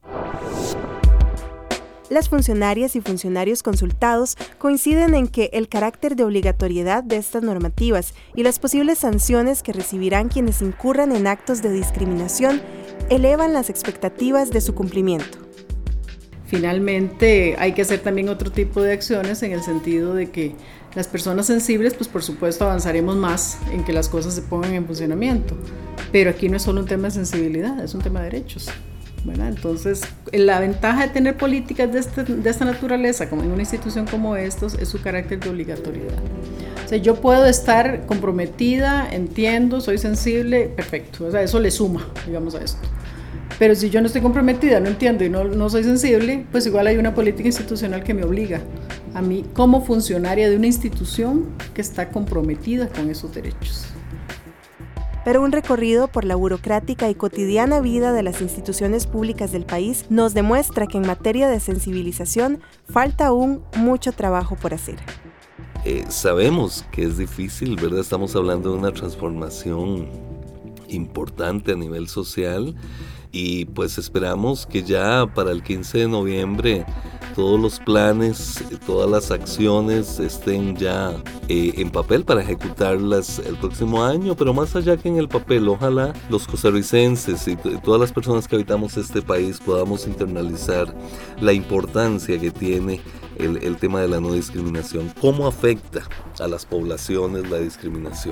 Las funcionarias y funcionarios consultados coinciden en que el carácter de obligatoriedad de estas normativas y las posibles sanciones que recibirán quienes incurran en actos de discriminación elevan las expectativas de su cumplimiento. Finalmente, hay que hacer también otro tipo de acciones en el sentido de que las personas sensibles, pues por supuesto avanzaremos más en que las cosas se pongan en funcionamiento, pero aquí no es solo un tema de sensibilidad, es un tema de derechos, ¿verdad? Entonces, la ventaja de tener políticas de esta naturaleza, como en una institución como estos, es su carácter de obligatoriedad. O sea, yo puedo estar comprometida, entiendo, soy sensible, perfecto, o sea, eso le suma, digamos, a esto. Pero si yo no estoy comprometida, no entiendo y no soy sensible, pues igual hay una política institucional que me obliga a mí como funcionaria de una institución que está comprometida con esos derechos. Pero un recorrido por la burocrática y cotidiana vida de las instituciones públicas del país nos demuestra que en materia de sensibilización falta aún mucho trabajo por hacer. Sabemos que es difícil, ¿verdad? Estamos hablando de una transformación importante a nivel social y pues esperamos que ya para el 15 de noviembre todos los planes, todas las acciones estén ya en papel para ejecutarlas el próximo año, pero más allá que en el papel, ojalá los costarricenses y todas las personas que habitamos este país podamos internalizar la importancia que tiene el tema de la no discriminación, cómo afecta a las poblaciones la discriminación.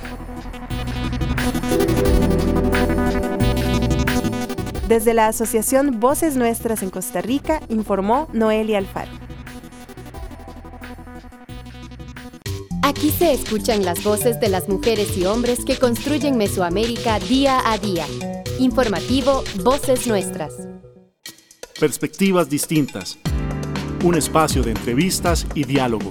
Desde la Asociación Voces Nuestras en Costa Rica, informó Noelia Alfaro. Aquí se escuchan las voces de las mujeres y hombres que construyen Mesoamérica día a día. Informativo Voces Nuestras. Perspectivas distintas. Un espacio de entrevistas y diálogo.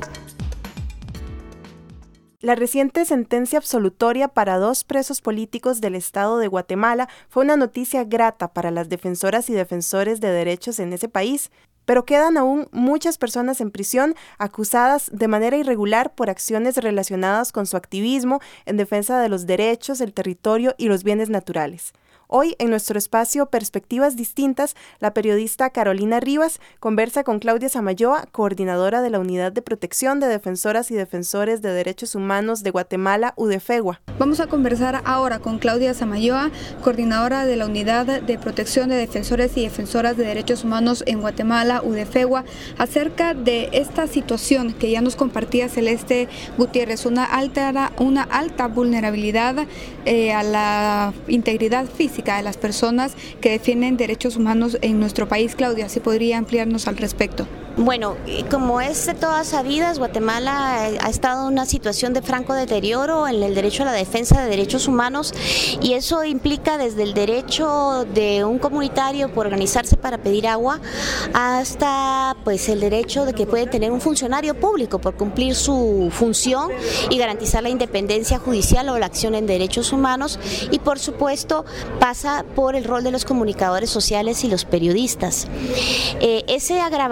La reciente sentencia absolutoria para 2 presos políticos del Estado de Guatemala fue una noticia grata para las defensoras y defensores de derechos en ese país, pero quedan aún muchas personas en prisión acusadas de manera irregular por acciones relacionadas con su activismo en defensa de los derechos, el territorio y los bienes naturales. Hoy, en nuestro espacio Perspectivas Distintas, la periodista Carolina Rivas conversa con Claudia Samayoa, coordinadora de la Unidad de Protección de Defensoras y Defensores de Derechos Humanos de Guatemala, UDEFEGUA. Vamos a conversar ahora con Claudia Samayoa, coordinadora de la Unidad de Protección de Defensores y Defensoras de Derechos Humanos en Guatemala, UDEFEGUA, acerca de esta situación que ya nos compartía Celeste Gutiérrez, una alta vulnerabilidad a la integridad física de las personas que defienden derechos humanos en nuestro país. Claudia, ¿sí podría ampliarnos al respecto? Bueno, como es de todas sabidas, Guatemala ha estado en una situación de franco deterioro en el derecho a la defensa de derechos humanos y eso implica desde el derecho de un comunitario por organizarse para pedir agua hasta pues el derecho de que puede tener un funcionario público por cumplir su función y garantizar la independencia judicial o la acción en derechos humanos y por supuesto pasa por el rol de los comunicadores sociales y los periodistas. Ese agravamiento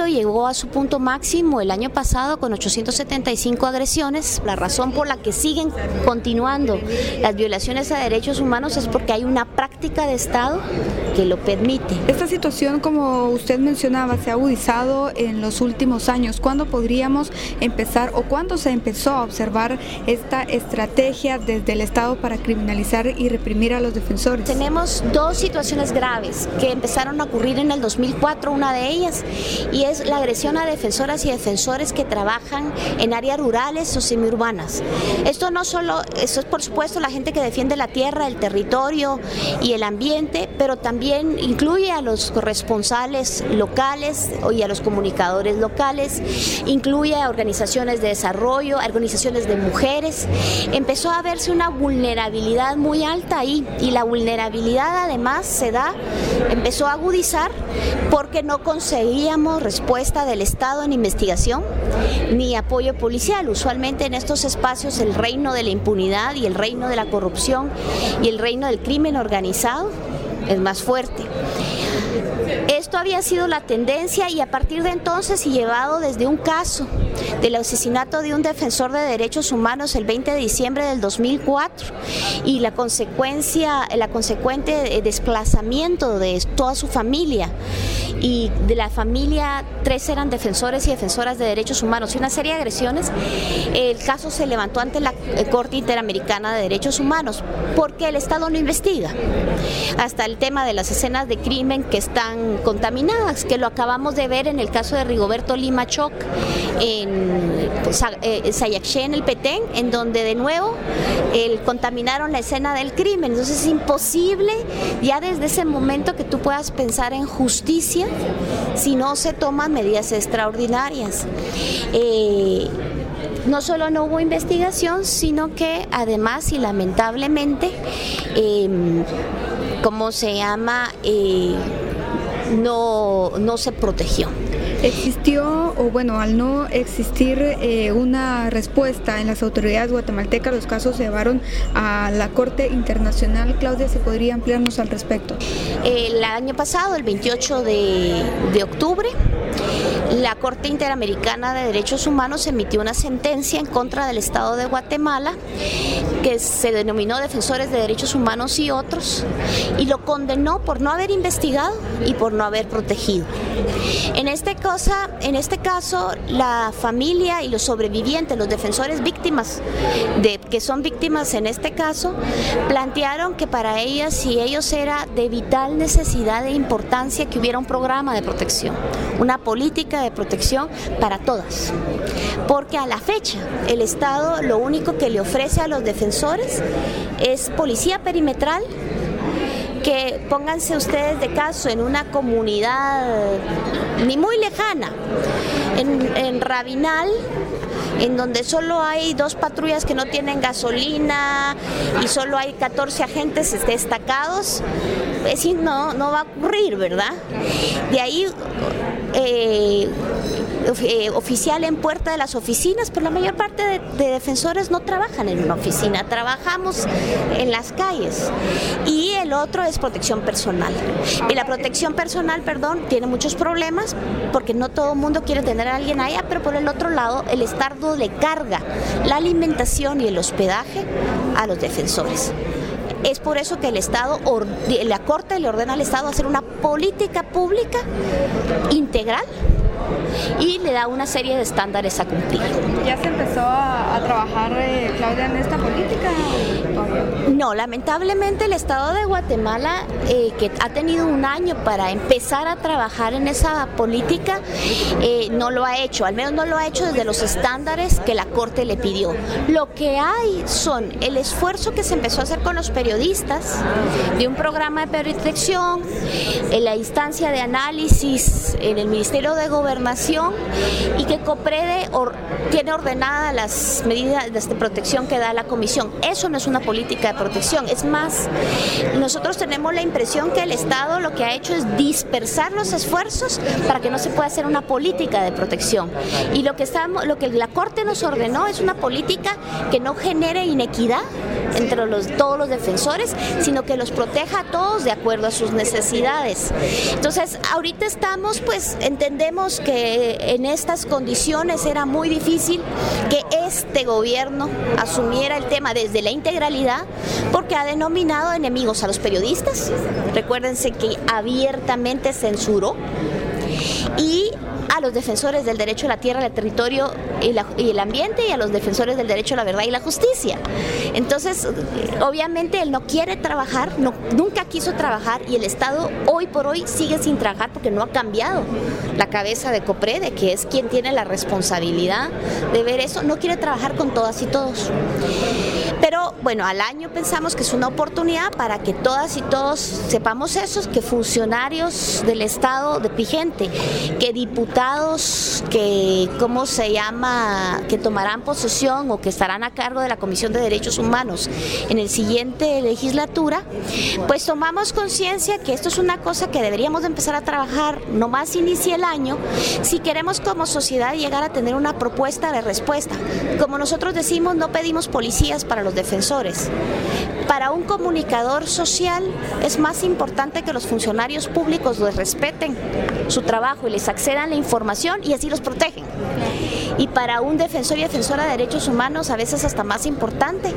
número llegó a su punto máximo el año pasado con 875 agresiones. La razón por la que siguen continuando las violaciones a derechos humanos es porque hay una práctica de Estado que lo permite. Esta situación, como usted mencionaba, se ha agudizado en los últimos años. ¿Cuándo podríamos empezar o cuándo se empezó a observar esta estrategia desde el Estado para criminalizar y reprimir a los defensores? Tenemos dos situaciones graves que empezaron a ocurrir en el 2004, una de ellas, y es la agresión a defensoras y defensores que trabajan en áreas rurales o semiurbanas. Esto es por supuesto la gente que defiende la tierra, el territorio y el ambiente, pero también incluye a los corresponsales locales y a los comunicadores locales, incluye a organizaciones de desarrollo, a organizaciones de mujeres. Empezó a verse una vulnerabilidad muy alta ahí, y la vulnerabilidad además empezó a agudizar porque no conseguíamos respuesta del Estado en investigación ni apoyo policial. Usualmente en estos espacios el reino de la impunidad y el reino de la corrupción y el reino del crimen organizado es más fuerte. Esto había sido la tendencia, y a partir de entonces, y llevado desde un caso del asesinato de un defensor de derechos humanos el 20 de diciembre del 2004 y el consecuente desplazamiento de toda su familia, y de la familia 3 eran defensores y defensoras de derechos humanos y una serie de agresiones, el caso se levantó ante la Corte Interamericana de Derechos Humanos porque el Estado no investiga. Hasta el tema de las escenas de crimen que están contaminadas, que lo acabamos de ver en el caso de Rigoberto Lima Choc en Sayaxché, en el Petén, en donde de nuevo contaminaron la escena del crimen. Entonces es imposible ya desde ese momento que tú puedas pensar en justicia si no se toman medidas extraordinarias. No solo no hubo investigación, sino que además y lamentablemente, no se protegió. ¿Existió, o bueno, al no existir una respuesta en las autoridades guatemaltecas, los casos se llevaron a la Corte Internacional? Claudia, ¿se podría ampliarnos al respecto? El año pasado, el 28 de octubre, la Corte Interamericana de Derechos Humanos emitió una sentencia en contra del Estado de Guatemala que se denominó Defensores de Derechos Humanos y otros, y lo condenó por no haber investigado y por no haber protegido. En este caso, la familia y los sobrevivientes, los defensores víctimas, que son víctimas en este caso, plantearon que para ellas y ellos era de vital necesidad e importancia que hubiera un programa de protección, una política de protección para todas, porque a la fecha el Estado lo único que le ofrece a los defensores es policía perimetral, que pónganse ustedes de caso en una comunidad ni muy lejana, en Rabinal, en donde solo hay 2 patrullas que no tienen gasolina y solo hay 14 agentes destacados, pues no va a ocurrir, ¿verdad? De ahí oficial en puerta de las oficinas, pero la mayor parte de defensores no trabajan en una oficina, trabajamos en las calles. Y el otro es protección personal. Y la protección personal, tiene muchos problemas porque no todo el mundo quiere tener a alguien allá, pero por el otro lado el Estado le carga la alimentación y el hospedaje a los defensores. Es por eso que la Corte le ordena al Estado hacer una política pública integral y le da una serie de estándares a cumplir. ¿Ya se empezó a trabajar, Claudia, en esta política? No, lamentablemente el Estado de Guatemala, que ha tenido un año para empezar a trabajar en esa política, no lo ha hecho, al menos no lo ha hecho desde los estándares que la Corte le pidió. Lo que hay son el esfuerzo que se empezó a hacer con los periodistas, de un programa de protección, en la instancia de análisis en el Ministerio de Gobernación, y que COPREDE tiene ordenadas las medidas de protección que da la Comisión. Eso no es una política de protección, es más, nosotros tenemos la impresión que el Estado lo que ha hecho es dispersar los esfuerzos para que no se pueda hacer una política de protección. Y lo que la Corte nos ordenó es una política que no genere inequidad entre todos los defensores, sino que los proteja a todos de acuerdo a sus necesidades. Entonces, ahorita entendemos Sabíamos que en estas condiciones era muy difícil que este gobierno asumiera el tema desde la integralidad, porque ha denominado enemigos a los periodistas. Recuérdense que abiertamente censuró, y a los defensores del derecho a la tierra, al territorio y el ambiente, y a los defensores del derecho a la verdad y la justicia. Entonces, obviamente él no quiere trabajar, nunca quiso trabajar, y el Estado hoy por hoy sigue sin trabajar porque no ha cambiado la cabeza de COPREDE, que es quien tiene la responsabilidad de ver eso. No quiere trabajar con todas y todos. Pero bueno, al año pensamos que es una oportunidad para que todas y todos sepamos eso, que funcionarios del Estado vigente, que diputados, que que tomarán posesión o que estarán a cargo de la Comisión de Derechos Humanos en el siguiente legislatura, pues tomamos conciencia que esto es una cosa que deberíamos de empezar a trabajar, no más inicie el año, si queremos como sociedad llegar a tener una propuesta de respuesta. Como nosotros decimos, no pedimos policías para los defensores. Para un comunicador social es más importante que los funcionarios públicos les respeten su trabajo y les accedan la información, y así los protegen. Y para un defensor y defensora de derechos humanos a veces hasta más importante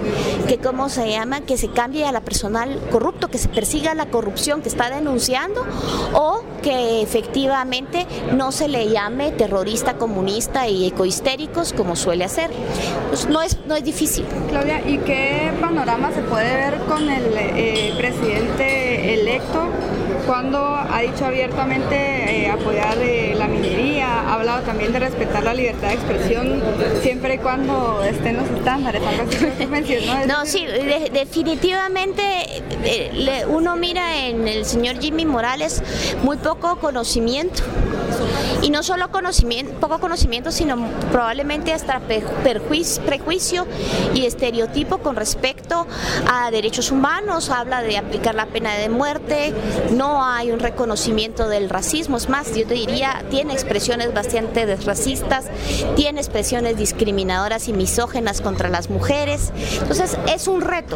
que se cambie a la personal corrupto, que se persiga la corrupción que está denunciando, o que efectivamente no se le llame terrorista, comunista y ecohistéricos como suele hacer. Pues no es difícil. Claudia, ¿y qué panorama se puede ver con el presidente electo cuando ha dicho abiertamente apoyar la minería, ha hablado también de respetar la libertad de expresión siempre y cuando estén los estándares? Algo así que mencionó. No, sí, definitivamente uno mira en el señor Jimmy Morales muy poco conocimiento. Y no solo poco conocimiento, sino probablemente hasta prejuicio y estereotipo con respecto a derechos humanos. Habla de aplicar la pena de muerte, no hay un reconocimiento del racismo. Es más, yo te diría, tiene expresiones bastante racistas, tiene expresiones discriminadoras y misógenas contra las mujeres. Entonces es un reto.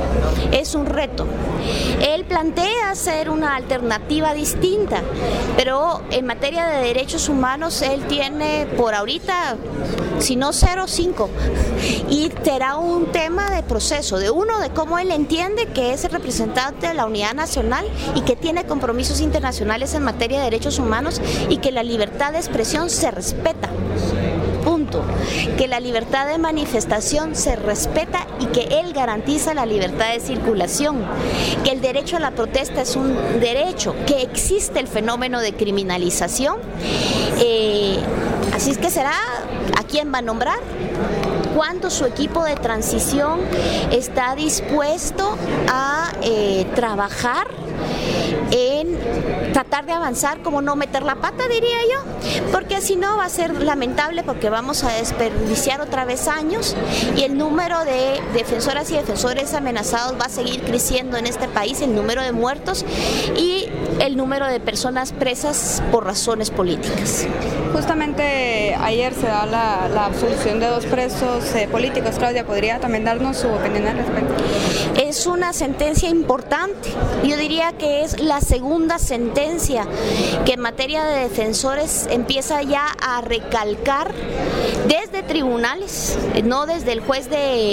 Él plantea ser una alternativa distinta, pero en materia de derechos humanos él tiene por ahorita, si no 0, 5, y será un tema de proceso, de cómo él entiende que es el representante de la unidad nacional y que tiene compromisos internacionales en materia de derechos humanos, y que la libertad de expresión se respeta. Punto. Que la libertad de manifestación se respeta y que él garantiza la libertad de circulación, que el derecho a la protesta es un derecho, que existe el fenómeno de criminalización. Así es que será a quién va a nombrar, cuando su equipo de transición está dispuesto a trabajar en tratar de avanzar, como no meter la pata, diría yo, porque si no va a ser lamentable, porque vamos a desperdiciar otra vez años, y el número de defensoras y defensores amenazados va a seguir creciendo en este país, el número de muertos y el número de personas presas por razones políticas. Justamente ayer se da la absolución de 2 presos políticos. Claudia, ¿podría también darnos su opinión al respecto? Es una sentencia importante. Yo diría que es la segunda sentencia que en materia de defensores empieza ya a recalcar desde tribunales, no desde el juez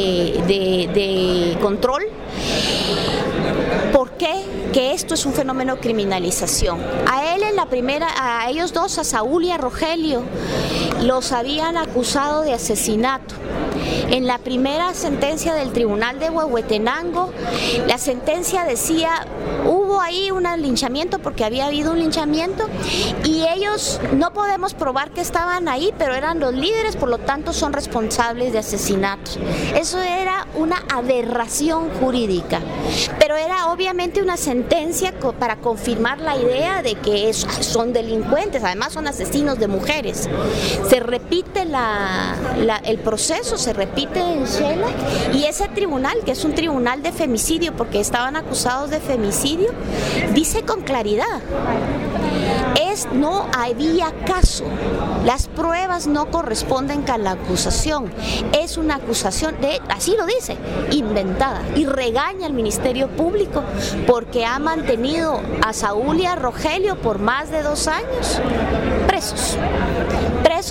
de control. ¿Por qué? Que esto es un fenómeno de criminalización. A ellos dos, a Saúl y a Rogelio, los habían acusado de asesinato. En la primera sentencia del Tribunal de Huehuetenango, la sentencia decía, hubo ahí un linchamiento porque había habido un linchamiento, y ellos no podemos probar que estaban ahí, pero eran los líderes, por lo tanto son responsables de asesinatos. Eso era una aberración jurídica, pero era obviamente una sentencia para confirmar la idea de que son delincuentes, además son asesinos de mujeres. Se repite el proceso, se repite en Shela, y ese tribunal, que es un tribunal de femicidio porque estaban acusados de femicidio, dice con claridad, no había caso, las pruebas no corresponden con la acusación, es una acusación así lo dice, inventada, y regaña al Ministerio Público porque ha mantenido a Saúl y a Rogelio por más de 2 años presos.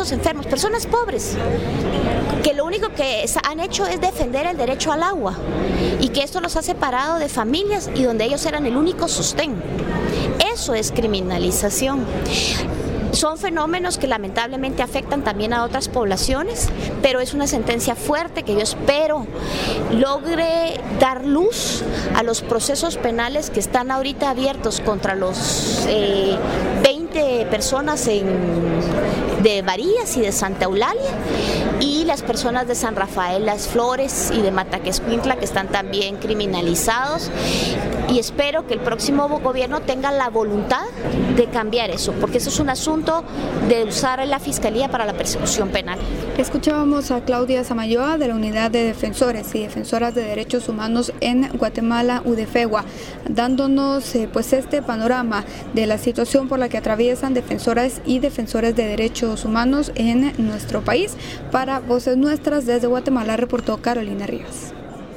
ancianos enfermos, personas pobres, que lo único que han hecho es defender el derecho al agua y que esto los ha separado de familias y donde ellos eran el único sostén. Eso es criminalización. Son fenómenos que lamentablemente afectan también a otras poblaciones, pero es una sentencia fuerte que yo espero logre dar luz a los procesos penales que están ahorita abiertos contra los 20 personas de Varillas y de Santa Eulalia y las personas de San Rafael Las Flores y de Mataquescuintla que están también criminalizados, y espero que el próximo gobierno tenga la voluntad de cambiar eso, porque eso es un asunto de usar la Fiscalía para la persecución penal. Escuchábamos a Claudia Samayoa de la Unidad de Defensores y Defensoras de Derechos Humanos en Guatemala, UDFEGUA, dándonos pues este panorama de la situación por la que atraviesan defensoras y defensores de derechos humanos en nuestro país. Para Voces Nuestras, desde Guatemala, reportó Carolina Rivas.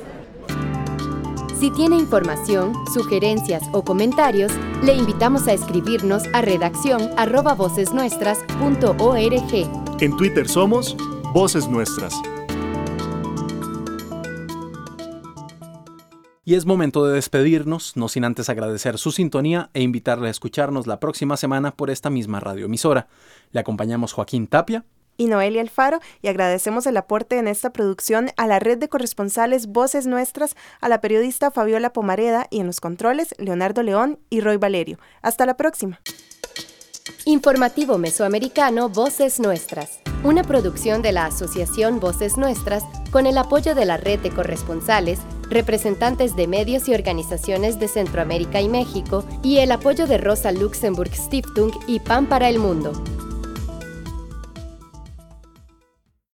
Si tiene información, sugerencias o comentarios, le invitamos a escribirnos a redacción@vocesnuestras.org. En Twitter somos Voces Nuestras. Y es momento de despedirnos, no sin antes agradecer su sintonía e invitarle a escucharnos la próxima semana por esta misma radioemisora. Le acompañamos Joaquín Tapia y Noelia Alfaro, y agradecemos el aporte en esta producción a la red de corresponsales Voces Nuestras, a la periodista Fabiola Pomareda y en los controles Leonardo León y Roy Valerio. Hasta la próxima. Informativo Mesoamericano Voces Nuestras, una producción de la Asociación Voces Nuestras con el apoyo de la red de corresponsales, representantes de medios y organizaciones de Centroamérica y México y el apoyo de Rosa Luxemburg Stiftung y Pan para el Mundo.